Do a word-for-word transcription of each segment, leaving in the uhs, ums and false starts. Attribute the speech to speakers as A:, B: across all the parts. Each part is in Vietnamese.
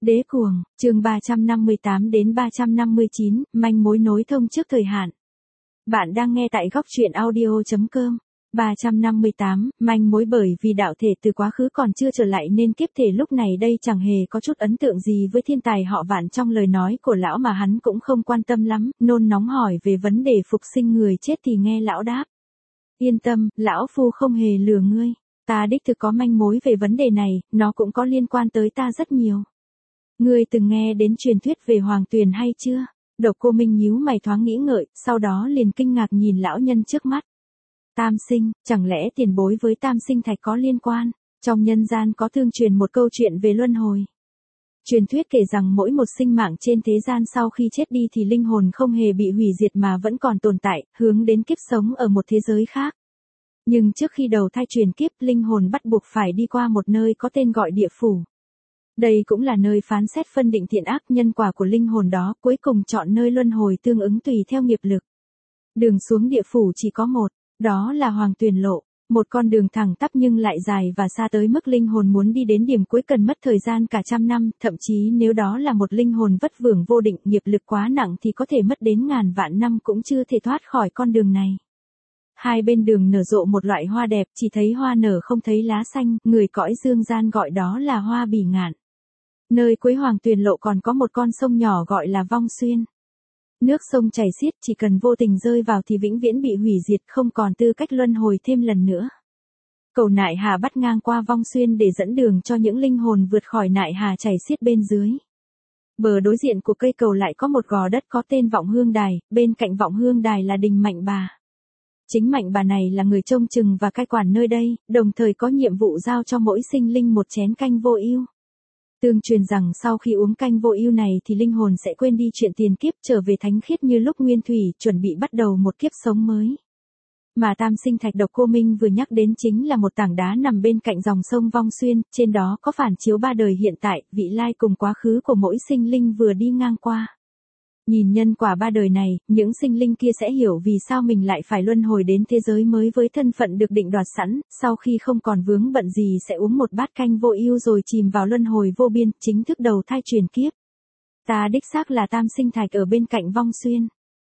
A: Đế cuồng, chương ba trăm năm mươi tám đến ba trăm năm mươi chín, manh mối nối thông trước thời hạn. Bạn đang nghe tại góc truyện audio chấm com. ba trăm năm mươi tám, manh mối bởi vì đạo thể từ quá khứ còn chưa trở lại nên kiếp thể lúc này đây chẳng hề có chút ấn tượng gì với thiên tài họ Vạn trong lời nói của lão mà hắn cũng không quan tâm lắm, nôn nóng hỏi về vấn đề phục sinh người chết thì nghe lão đáp. Yên tâm, lão phu không hề lừa ngươi, ta đích thực có manh mối về vấn đề này, nó cũng có liên quan tới ta rất nhiều. Ngươi từng nghe đến truyền thuyết về Hoàng Tuyền hay chưa? Độc Cô Minh nhíu mày thoáng nghĩ ngợi, sau đó liền kinh ngạc nhìn lão nhân trước mắt. Tam sinh, chẳng lẽ tiền bối với Tam sinh thạch có liên quan? Trong nhân gian có thương truyền một câu chuyện về luân hồi. Truyền thuyết kể rằng mỗi một sinh mạng trên thế gian sau khi chết đi thì linh hồn không hề bị hủy diệt mà vẫn còn tồn tại, hướng đến kiếp sống ở một thế giới khác. Nhưng trước khi đầu thai truyền kiếp, linh hồn bắt buộc phải đi qua một nơi có tên gọi địa phủ. Đây cũng là nơi phán xét phân định thiện ác nhân quả của linh hồn đó, cuối cùng chọn nơi luân hồi tương ứng tùy theo nghiệp lực. Đường xuống địa phủ chỉ có một, đó là Hoàng Tuyền lộ, một con đường thẳng tắp nhưng lại dài và xa tới mức linh hồn muốn đi đến điểm cuối cần mất thời gian cả trăm năm, thậm chí nếu đó là một linh hồn vất vưởng vô định, nghiệp lực quá nặng thì có thể mất đến ngàn vạn năm cũng chưa thể thoát khỏi con đường này. Hai bên đường nở rộ một loại hoa đẹp, chỉ thấy hoa nở không thấy lá xanh, người cõi dương gian gọi đó là hoa bỉ ngạn. Nơi cuối Hoàng Tuyền lộ còn có một con sông nhỏ gọi là Vong Xuyên. Nước sông chảy xiết, chỉ cần vô tình rơi vào thì vĩnh viễn bị hủy diệt, không còn tư cách luân hồi thêm lần nữa. Cầu Nại Hà bắt ngang qua Vong Xuyên để dẫn đường cho những linh hồn vượt khỏi Nại Hà chảy xiết bên dưới. Bờ đối diện của cây cầu lại có một gò đất có tên Vọng Hương Đài, bên cạnh Vọng Hương Đài là đình Mạnh Bà. Chính Mạnh Bà này là người trông chừng và cai quản nơi đây, đồng thời có nhiệm vụ giao cho mỗi sinh linh một chén canh vô ưu. Tương truyền rằng sau khi uống canh vô ưu này thì linh hồn sẽ quên đi chuyện tiền kiếp, trở về thánh khiết như lúc nguyên thủy, chuẩn bị bắt đầu một kiếp sống mới. Mà Tam sinh thạch Độc Cô Minh vừa nhắc đến chính là một tảng đá nằm bên cạnh dòng sông Vong Xuyên, trên đó có phản chiếu ba đời hiện tại, vị lai cùng quá khứ của mỗi sinh linh vừa đi ngang qua. Nhìn nhân quả ba đời này, những sinh linh kia sẽ hiểu vì sao mình lại phải luân hồi đến thế giới mới với thân phận được định đoạt sẵn, sau khi không còn vướng bận gì sẽ uống một bát canh vô ưu rồi chìm vào luân hồi vô biên, chính thức đầu thai truyền kiếp. Ta đích xác là Tam sinh thạch ở bên cạnh Vong Xuyên.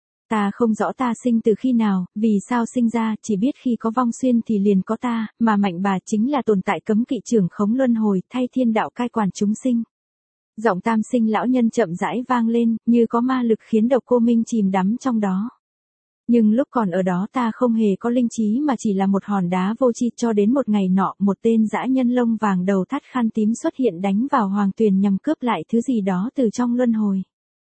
A: Ta không rõ ta sinh từ khi nào, vì sao sinh ra, chỉ biết khi có Vong Xuyên thì liền có ta, mà Mạnh Bà chính là tồn tại cấm kỵ trưởng khống luân hồi, thay thiên đạo cai quản chúng sinh. Giọng Tam sinh lão nhân chậm rãi vang lên, như có ma lực khiến Độc Cô Minh chìm đắm trong đó. Nhưng lúc còn ở đó ta không hề có linh trí mà chỉ là một hòn đá vô tri, cho đến một ngày nọ, một tên dã nhân lông vàng đầu thắt khăn tím xuất hiện đánh vào Hoàng Tuyền nhằm cướp lại thứ gì đó từ trong luân hồi.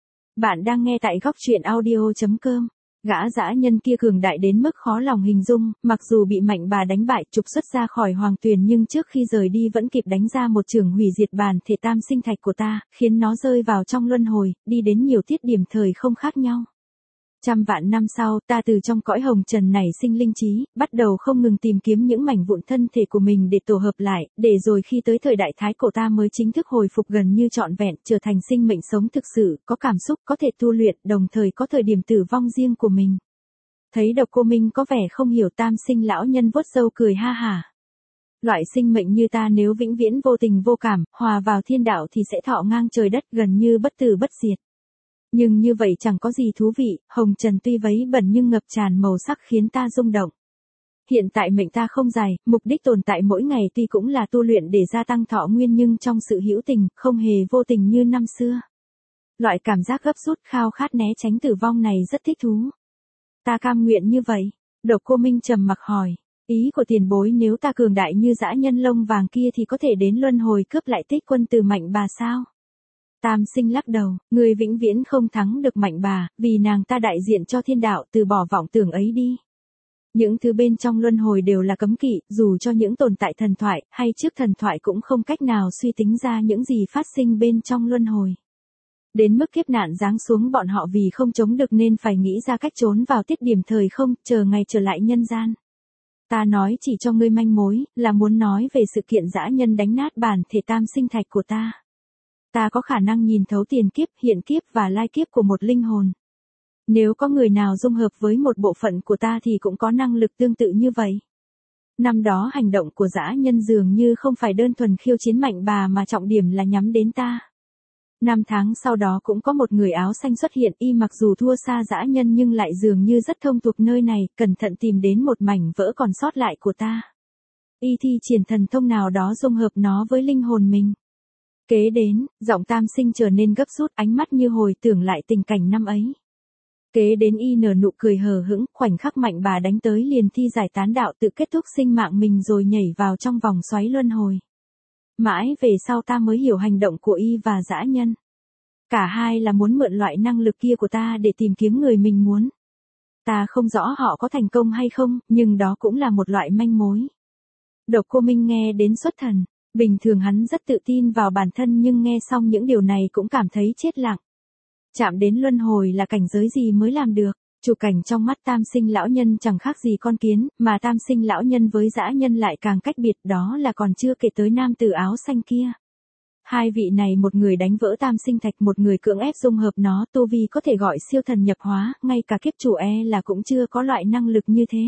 A: Bạn đang nghe tại góc truyện audio chấm com. Gã dã nhân kia cường đại đến mức khó lòng hình dung, mặc dù bị Mạnh Bà đánh bại trục xuất ra khỏi Hoàng Tuyền nhưng trước khi rời đi vẫn kịp đánh ra một chưởng hủy diệt bản thể Tam sinh thạch của ta, khiến nó rơi vào trong luân hồi, đi đến nhiều tiết điểm thời không khác nhau. Trăm vạn năm sau, ta từ trong cõi hồng trần nảy sinh linh trí, bắt đầu không ngừng tìm kiếm những mảnh vụn thân thể của mình để tổ hợp lại, để rồi khi tới thời đại thái cổ ta mới chính thức hồi phục gần như trọn vẹn, trở thành sinh mệnh sống thực sự, có cảm xúc, có thể tu luyện, đồng thời có thời điểm tử vong riêng của mình. Thấy Độc Cô Minh có vẻ không hiểu, Tam sinh lão nhân vuốt râu cười ha hả. Loại sinh mệnh như ta nếu vĩnh viễn vô tình vô cảm, hòa vào thiên đạo thì sẽ thọ ngang trời đất, gần như bất tử bất diệt. Nhưng như vậy chẳng có gì thú vị, hồng trần tuy vấy bẩn nhưng ngập tràn màu sắc khiến ta rung động. Hiện tại mệnh ta không dài, mục đích tồn tại mỗi ngày tuy cũng là tu luyện để gia tăng thọ nguyên nhưng trong sự hữu tình, không hề vô tình như năm xưa. Loại cảm giác gấp rút khao khát né tránh tử vong này rất thích thú. Ta cam nguyện như vậy. Độc Cô Minh trầm mặc hỏi, ý của tiền bối nếu ta cường đại như dã nhân lông vàng kia thì có thể đến luân hồi cướp lại tích quân từ Mạnh Bà sao? Tam sinh lắc đầu, người vĩnh viễn không thắng được Mạnh Bà, vì nàng ta đại diện cho thiên đạo, từ bỏ vọng tưởng ấy đi. Những thứ bên trong luân hồi đều là cấm kỵ, dù cho những tồn tại thần thoại, hay trước thần thoại cũng không cách nào suy tính ra những gì phát sinh bên trong luân hồi. Đến mức kiếp nạn giáng xuống bọn họ vì không chống được nên phải nghĩ ra cách trốn vào tiết điểm thời không, chờ ngày trở lại nhân gian. Ta nói chỉ cho ngươi manh mối, là muốn nói về sự kiện dã nhân đánh nát bản thể Tam sinh thạch của ta. Ta có khả năng nhìn thấu tiền kiếp, hiện kiếp và lai kiếp của một linh hồn. Nếu có người nào dung hợp với một bộ phận của ta thì cũng có năng lực tương tự như vậy. Năm đó hành động của dã nhân dường như không phải đơn thuần khiêu chiến Mạnh Bà mà trọng điểm là nhắm đến ta. Năm tháng sau đó cũng có một người áo xanh xuất hiện, y mặc dù thua xa dã nhân nhưng lại dường như rất thông thuộc nơi này, cẩn thận tìm đến một mảnh vỡ còn sót lại của ta. Y thi triển thần thông nào đó dung hợp nó với linh hồn mình. Kế đến, giọng Tam Sinh trở nên gấp rút, ánh mắt như hồi tưởng lại tình cảnh năm ấy. Kế đến y nở nụ cười hờ hững, khoảnh khắc mạnh bà đánh tới liền thi giải tán đạo tự kết thúc sinh mạng mình rồi nhảy vào trong vòng xoáy luân hồi. Mãi về sau ta mới hiểu hành động của y và dã nhân. Cả hai là muốn mượn loại năng lực kia của ta để tìm kiếm người mình muốn. Ta không rõ họ có thành công hay không, nhưng đó cũng là một loại manh mối. Độc Cô Minh nghe đến xuất thần, bình thường hắn rất tự tin vào bản thân nhưng nghe xong những điều này cũng cảm thấy chết lặng. Chạm đến luân hồi là cảnh giới gì mới làm được, chủ cảnh trong mắt Tam Sinh lão nhân chẳng khác gì con kiến, mà Tam Sinh lão nhân với dã nhân lại càng cách biệt, đó là còn chưa kể tới nam tử áo xanh kia. Hai vị này một người đánh vỡ Tam Sinh thạch, một người cưỡng ép dung hợp nó, tu vi có thể gọi siêu thần nhập hóa, ngay cả kiếp chủ e là cũng chưa có loại năng lực như thế.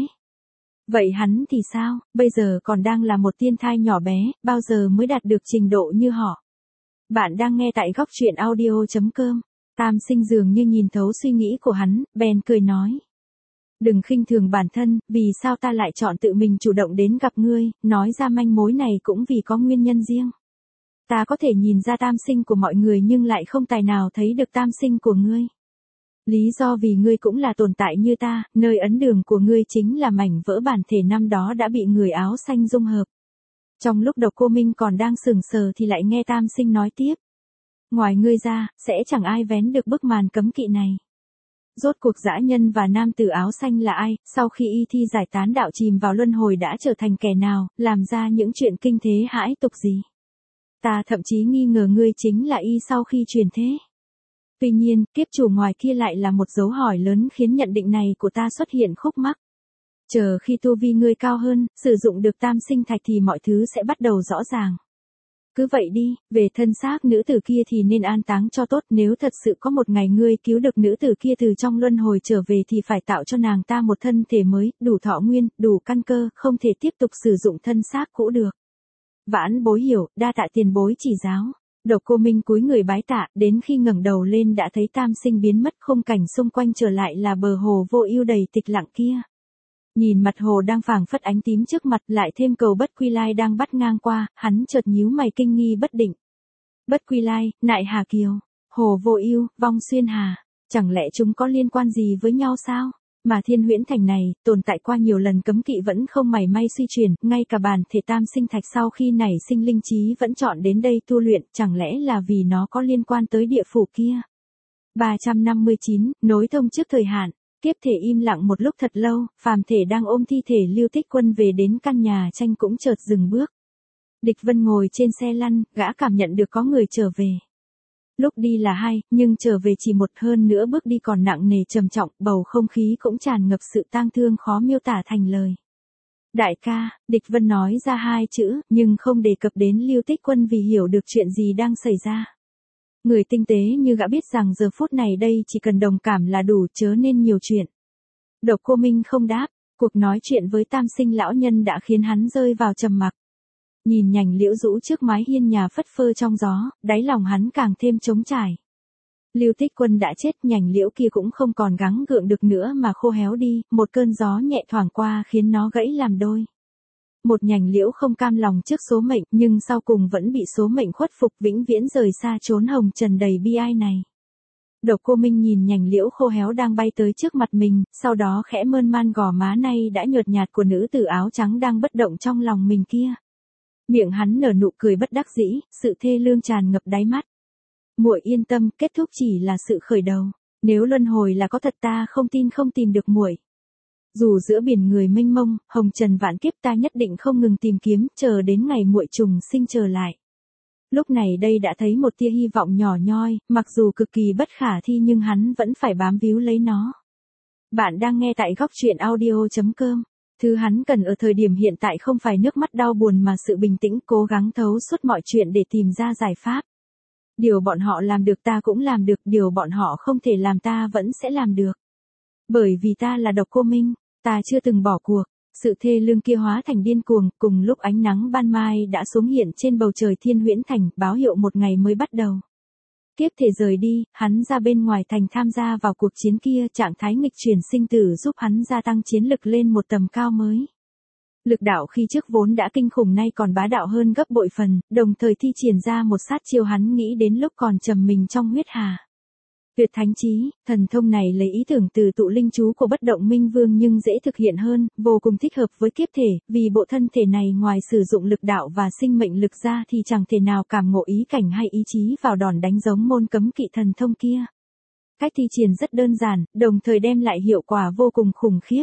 A: Vậy hắn thì sao, bây giờ còn đang là một tiên thai nhỏ bé, bao giờ mới đạt được trình độ như họ? Bạn đang nghe tại góc truyện audio chấm com. Tam Sinh dường như nhìn thấu suy nghĩ của hắn, bèn cười nói. Đừng khinh thường bản thân, vì sao ta lại chọn tự mình chủ động đến gặp ngươi, nói ra manh mối này cũng vì có nguyên nhân riêng. Ta có thể nhìn ra Tam Sinh của mọi người nhưng lại không tài nào thấy được Tam Sinh của ngươi. Lý do vì ngươi cũng là tồn tại như ta, nơi ấn đường của ngươi chính là mảnh vỡ bản thể năm đó đã bị người áo xanh dung hợp. Trong lúc Độc Cô Minh còn đang sững sờ thì lại nghe Tam Sinh nói tiếp. Ngoài ngươi ra, sẽ chẳng ai vén được bức màn cấm kỵ này. Rốt cuộc dã nhân và nam tử áo xanh là ai, sau khi y thi giải tán đạo chìm vào luân hồi đã trở thành kẻ nào, làm ra những chuyện kinh thế hãi tục gì. Ta thậm chí nghi ngờ ngươi chính là y sau khi truyền thế. Tuy nhiên, kiếp chủ ngoài kia lại là một dấu hỏi lớn khiến nhận định này của ta xuất hiện khúc mắc. Chờ khi tu vi ngươi cao hơn, sử dụng được Tam Sinh thạch thì mọi thứ sẽ bắt đầu rõ ràng. Cứ vậy đi, về thân xác nữ tử kia thì nên an táng cho tốt, nếu thật sự có một ngày ngươi cứu được nữ tử kia từ trong luân hồi trở về thì phải tạo cho nàng ta một thân thể mới, đủ thọ nguyên, đủ căn cơ, không thể tiếp tục sử dụng thân xác cũ được. Vãn bối hiểu, đa tạ tiền bối chỉ giáo. Độc Cô Minh cúi người bái tạ, đến khi ngẩng đầu lên đã thấy Tam Sinh biến mất, khung cảnh xung quanh trở lại là bờ hồ vô ưu đầy tịch lặng kia. Nhìn mặt hồ đang phảng phất ánh tím trước mặt, lại thêm cầu Bất Quy Lai đang bắt ngang qua, hắn chợt nhíu mày kinh nghi bất định. Bất Quy Lai, Nại Hà Kiều, Hồ Vô Ưu, Vong Xuyên Hà, chẳng lẽ chúng có liên quan gì với nhau sao? Mà Thiên Huyễn Thành này, tồn tại qua nhiều lần cấm kỵ vẫn không mảy may suy chuyển, ngay cả bản thể Tam Sinh thạch sau khi nảy sinh linh trí vẫn chọn đến đây tu luyện, chẳng lẽ là vì nó có liên quan tới địa phủ kia? ba trăm năm mươi chín, nối thông trước thời hạn. Kiếp thể im lặng một lúc thật lâu, phàm thể đang ôm thi thể Lưu Tích Quân về đến căn nhà tranh cũng chợt dừng bước. Địch Vân ngồi trên xe lăn, gã cảm nhận được có người trở về. Lúc đi là hai, nhưng trở về chỉ một, hơn nữa bước đi còn nặng nề trầm trọng, bầu không khí cũng tràn ngập sự tang thương khó miêu tả thành lời. Đại ca, Địch Vân nói ra hai chữ, nhưng không đề cập đến Lưu Tích Quân vì hiểu được chuyện gì đang xảy ra. Người tinh tế như gã biết rằng giờ phút này đây chỉ cần đồng cảm là đủ, chớ nên nhiều chuyện. Độc Cô Minh không đáp, cuộc nói chuyện với Tam Sinh lão nhân đã khiến hắn rơi vào trầm mặc. Nhìn nhành liễu rũ trước mái hiên nhà phất phơ trong gió, đáy lòng hắn càng thêm trống trải. Lưu Tích Quân đã chết, nhành liễu kia cũng không còn gắng gượng được nữa mà khô héo đi, một cơn gió nhẹ thoảng qua khiến nó gãy làm đôi. Một nhành liễu không cam lòng trước số mệnh, nhưng sau cùng vẫn bị số mệnh khuất phục, vĩnh viễn rời xa chốn hồng trần đầy bi ai này. Độc Cô Minh nhìn nhành liễu khô héo đang bay tới trước mặt mình, sau đó khẽ mơn man gò má nay đã nhợt nhạt của nữ tử áo trắng đang bất động trong lòng mình kia. Miệng hắn nở nụ cười bất đắc dĩ, sự thê lương tràn ngập đáy mắt. Muội yên tâm, kết thúc chỉ là sự khởi đầu. Nếu luân hồi là có thật ta không tin không tìm được muội. Dù giữa biển người mênh mông, hồng trần vạn kiếp ta nhất định không ngừng tìm kiếm, chờ đến ngày muội trùng sinh trở lại. Lúc này đây đã thấy một tia hy vọng nhỏ nhoi, mặc dù cực kỳ bất khả thi nhưng hắn vẫn phải bám víu lấy nó. Bạn đang nghe tại góc truyện audio chấm com. Thứ hắn cần ở thời điểm hiện tại không phải nước mắt đau buồn mà sự bình tĩnh, cố gắng thấu suốt mọi chuyện để tìm ra giải pháp. Điều bọn họ làm được ta cũng làm được, điều bọn họ không thể làm ta vẫn sẽ làm được. Bởi vì ta là Độc Cô Minh, ta chưa từng bỏ cuộc. Sự thê lương kia hóa thành điên cuồng, cùng lúc ánh nắng ban mai đã xuống hiện trên bầu trời Thiên Huyễn Thành, báo hiệu một ngày mới bắt đầu. Kiếp thể rời đi, hắn ra bên ngoài thành tham gia vào cuộc chiến kia, trạng thái nghịch chuyển sinh tử giúp hắn gia tăng chiến lực lên một tầm cao mới. Lực đạo khi trước vốn đã kinh khủng nay còn bá đạo hơn gấp bội phần, đồng thời thi triển ra một sát chiêu hắn nghĩ đến lúc còn trầm mình trong huyết hà. Tuyệt thánh chí, thần thông này lấy ý tưởng từ tụ linh chú của bất động minh vương nhưng dễ thực hiện hơn, vô cùng thích hợp với kiếp thể, vì bộ thân thể này ngoài sử dụng lực đạo và sinh mệnh lực ra thì chẳng thể nào cảm ngộ ý cảnh hay ý chí vào đòn đánh giống môn cấm kỵ thần thông kia. Cách thi triển rất đơn giản, đồng thời đem lại hiệu quả vô cùng khủng khiếp.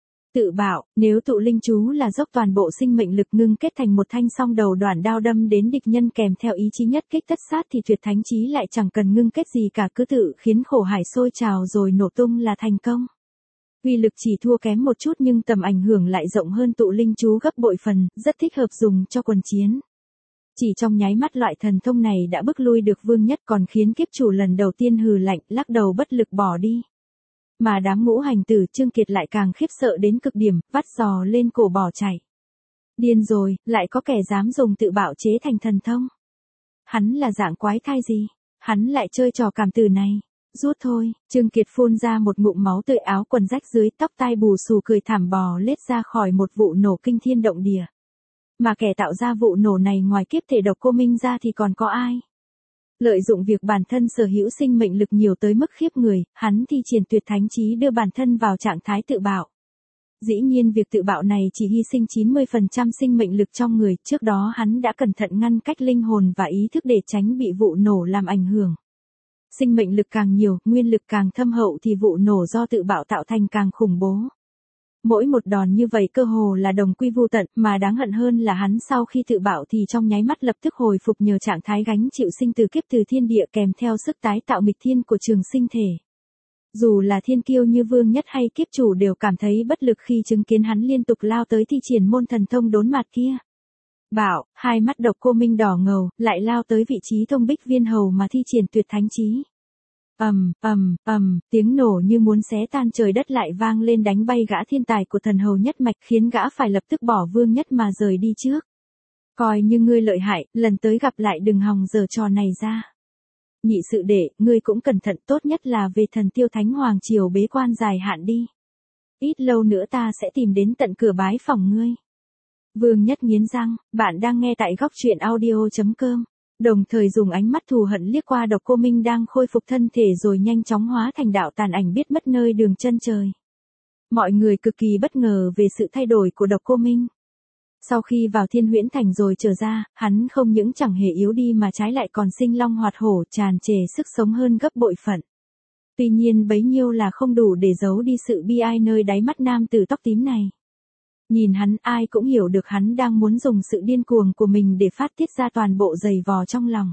A: Tự bảo, nếu tụ linh chú là dốc toàn bộ sinh mệnh lực ngưng kết thành một thanh song đầu đoạn đao đâm đến địch nhân kèm theo ý chí nhất kích tất sát thì tuyệt thánh chí lại chẳng cần ngưng kết gì cả, cứ tự khiến khổ hải sôi trào rồi nổ tung là thành công. Uy lực chỉ thua kém một chút nhưng tầm ảnh hưởng lại rộng hơn tụ linh chú gấp bội phần, rất thích hợp dùng cho quần chiến. Chỉ trong nháy mắt loại thần thông này đã bức lui được Vương Nhất, còn khiến kiếp chủ lần đầu tiên hừ lạnh, lắc đầu bất lực bỏ đi. Mà đám ngũ hành tử Trương Kiệt lại càng khiếp sợ đến cực điểm, vắt giò lên cổ bỏ chạy. Điên rồi, lại có kẻ dám dùng tự bạo chế thành thần thông. Hắn là dạng quái thai gì? Hắn lại chơi trò cảm tử này. Rút thôi, Trương Kiệt phun ra một ngụm máu tươi, áo quần rách dưới, tóc tai bù xù, cười thảm bò lết ra khỏi một vụ nổ kinh thiên động địa. Mà kẻ tạo ra vụ nổ này ngoài kiếp thể độc cô Minh ra thì còn có ai? Lợi dụng việc bản thân sở hữu sinh mệnh lực nhiều tới mức khiếp người, hắn thi triển tuyệt thánh chí đưa bản thân vào trạng thái tự bạo. Dĩ nhiên việc tự bạo này chỉ hy sinh chín mươi phần trăm sinh mệnh lực trong người, trước đó hắn đã cẩn thận ngăn cách linh hồn và ý thức để tránh bị vụ nổ làm ảnh hưởng. Sinh mệnh lực càng nhiều, nguyên lực càng thâm hậu thì vụ nổ do tự bạo tạo thành càng khủng bố. Mỗi một đòn như vậy cơ hồ là đồng quy vu tận, mà đáng hận hơn là hắn sau khi tự bạo thì trong nháy mắt lập tức hồi phục nhờ trạng thái gánh chịu sinh từ kiếp từ thiên địa kèm theo sức tái tạo nghịch thiên của trường sinh thể. Dù là thiên kiêu như Vương Nhất hay kiếp chủ đều cảm thấy bất lực khi chứng kiến hắn liên tục lao tới thi triển môn thần thông đốn mạt kia. Bảo, hai mắt độc cô Minh đỏ ngầu, lại lao tới vị trí thông bích viên hầu mà thi triển tuyệt thánh chí. Ầm, ầm, ầm, tiếng nổ như muốn xé tan trời đất lại vang lên đánh bay gã thiên tài của thần hầu nhất mạch, khiến gã phải lập tức bỏ Vương Nhất mà rời đi trước. Coi như ngươi lợi hại, lần tới gặp lại đừng hòng giở trò này ra. Nhị sự đệ, ngươi cũng cẩn thận, tốt nhất là về Thần Tiêu Thánh Hoàng triều bế quan dài hạn đi. Ít lâu nữa ta sẽ tìm đến tận cửa bái phòng ngươi. Vương Nhất nghiến răng, bạn đang nghe tại góc truyện audio chấm com. Đồng thời dùng ánh mắt thù hận liếc qua độc cô Minh đang khôi phục thân thể rồi nhanh chóng hóa thành đạo tàn ảnh biết mất nơi đường chân trời. Mọi người cực kỳ bất ngờ về sự thay đổi của độc cô Minh. Sau khi vào Thiên Huyễn Thành rồi trở ra, hắn không những chẳng hề yếu đi mà trái lại còn sinh long hoạt hổ, tràn trề sức sống hơn gấp bội phận. Tuy nhiên bấy nhiêu là không đủ để giấu đi sự bi ai nơi đáy mắt nam tử tóc tím này. Nhìn hắn, ai cũng hiểu được hắn đang muốn dùng sự điên cuồng của mình để phát tiết ra toàn bộ dày vò trong lòng.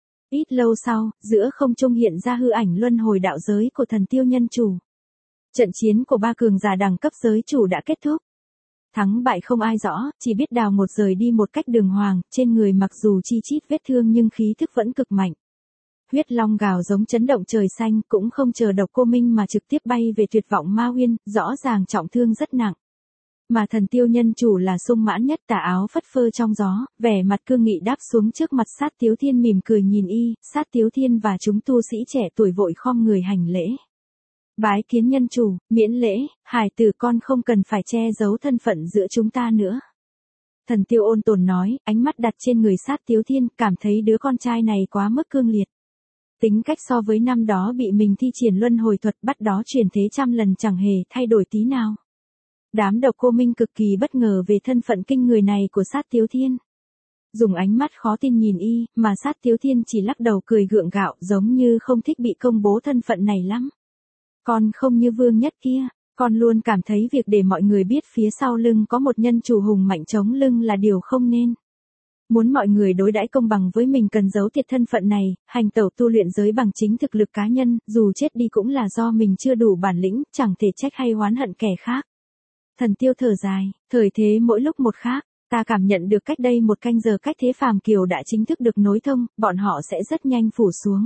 A: Ít lâu sau, giữa không trung hiện ra hư ảnh luân hồi đạo giới của Thần Tiêu Nhân Chủ. Trận chiến của ba cường giả đẳng cấp giới chủ đã kết thúc. Thắng bại không ai rõ, chỉ biết Đào Ngột rời đi một cách đường hoàng, trên người mặc dù chi chít vết thương nhưng khí thức vẫn cực mạnh. Huyết long gào giống chấn động trời xanh, cũng không chờ độc cô Minh mà trực tiếp bay về tuyệt vọng ma uyên, rõ ràng trọng thương rất nặng. Mà Thần Tiêu Nhân Chủ là sung mãn nhất, tà áo phất phơ trong gió, vẻ mặt cương nghị đáp xuống trước mặt Sát Tiếu Thiên mỉm cười nhìn y. Sát Tiếu Thiên và chúng tu sĩ trẻ tuổi vội khom người hành lễ. Bái kiến nhân chủ, miễn lễ, hải tử con không cần phải che giấu thân phận giữa chúng ta nữa. Thần Tiêu ôn tồn nói, ánh mắt đặt trên người Sát Tiếu Thiên, cảm thấy đứa con trai này quá mức cương liệt. Tính cách so với năm đó bị mình thi triển luân hồi thuật bắt đó chuyển thế trăm lần chẳng hề thay đổi tí nào. Đám độc cô Minh cực kỳ bất ngờ về thân phận kinh người này của Sát Tiếu Thiên. Dùng ánh mắt khó tin nhìn y, mà Sát Tiếu Thiên chỉ lắc đầu cười gượng gạo, giống như không thích bị công bố thân phận này lắm. Con không như Vương Nhất kia, con luôn cảm thấy việc để mọi người biết phía sau lưng có một nhân chủ hùng mạnh chống lưng là điều không nên. Muốn mọi người đối đãi công bằng với mình cần giấu thiệt thân phận này, hành tẩu tu luyện giới bằng chính thực lực cá nhân, dù chết đi cũng là do mình chưa đủ bản lĩnh, chẳng thể trách hay oán hận kẻ khác. Thần Tiêu thở dài, thời thế mỗi lúc một khác, ta cảm nhận được cách đây một canh giờ cách thế phàm kiều đã chính thức được nối thông, bọn họ sẽ rất nhanh phủ xuống.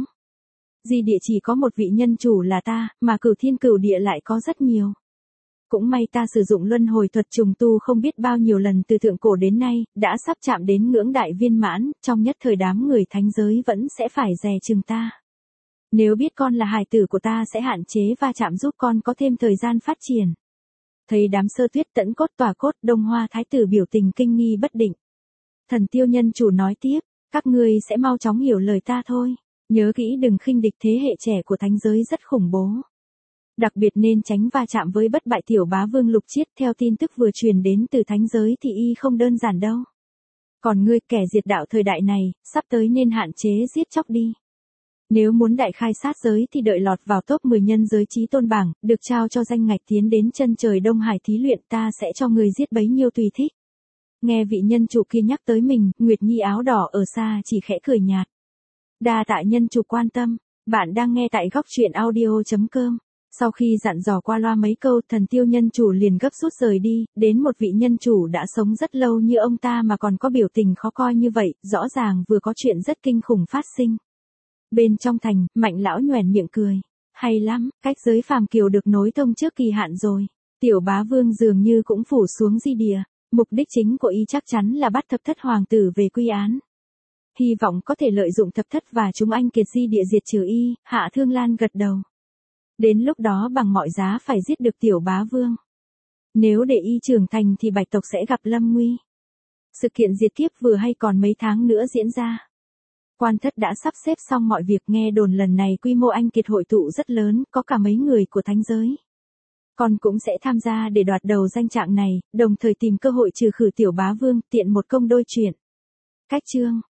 A: Di địa chỉ có một vị nhân chủ là ta, mà cửu thiên cửu địa lại có rất nhiều. Cũng may ta sử dụng luân hồi thuật trùng tu không biết bao nhiêu lần từ thượng cổ đến nay, đã sắp chạm đến ngưỡng đại viên mãn, trong nhất thời đám người thánh giới vẫn sẽ phải dè chừng ta. Nếu biết con là hài tử của ta sẽ hạn chế va chạm giúp con có thêm thời gian phát triển. Thấy đám Sơ Tuyết tẫn cốt tỏa cốt, Đông Hoa thái tử biểu tình kinh nghi bất định. Thần Tiêu nhân chủ nói tiếp, các ngươi sẽ mau chóng hiểu lời ta thôi. Nhớ kỹ đừng khinh địch, thế hệ trẻ của thánh giới rất khủng bố. Đặc biệt nên tránh va chạm với bất bại tiểu bá vương Lục Chiết, theo tin tức vừa truyền đến từ thánh giới thì y không đơn giản đâu. Còn ngươi, kẻ diệt đạo thời đại này, sắp tới nên hạn chế giết chóc đi. Nếu muốn đại khai sát giới thì đợi lọt vào top mười nhân giới chí tôn bảng, được trao cho danh ngạch tiến đến chân trời Đông Hải thí luyện, ta sẽ cho người giết bấy nhiêu tùy thích. Nghe vị nhân chủ kia nhắc tới mình, Nguyệt Nhi áo đỏ ở xa chỉ khẽ cười nhạt. Đa tạ nhân chủ quan tâm, bạn đang nghe tại góc truyện audio chấm com. Sau khi dặn dò qua loa mấy câu, Thần Tiêu nhân chủ liền gấp rút rời đi, đến một vị nhân chủ đã sống rất lâu như ông ta mà còn có biểu tình khó coi như vậy, rõ ràng vừa có chuyện rất kinh khủng phát sinh. Bên trong thành, Mạnh lão nhoẻn miệng cười. Hay lắm, cách giới phàm kiều được nối thông trước kỳ hạn rồi. Tiểu bá vương dường như cũng phủ xuống di địa. Mục đích chính của y chắc chắn là bắt thập thất hoàng tử về quy án. Hy vọng có thể lợi dụng thập thất và chúng anh kiệt di địa diệt trừ y. Hạ Thương Lan gật đầu. Đến lúc đó bằng mọi giá phải giết được tiểu bá vương. Nếu để y trưởng thành thì bạch tộc sẽ gặp lâm nguy. Sự kiện diệt kiếp vừa hay còn mấy tháng nữa diễn ra. Quan thất đã sắp xếp xong mọi việc, nghe đồn lần này quy mô anh kiệt hội tụ rất lớn, có cả mấy người của thánh giới. Con cũng sẽ tham gia để đoạt đầu danh trạng này, đồng thời tìm cơ hội trừ khử tiểu bá vương, tiện một công đôi chuyện. Cách chương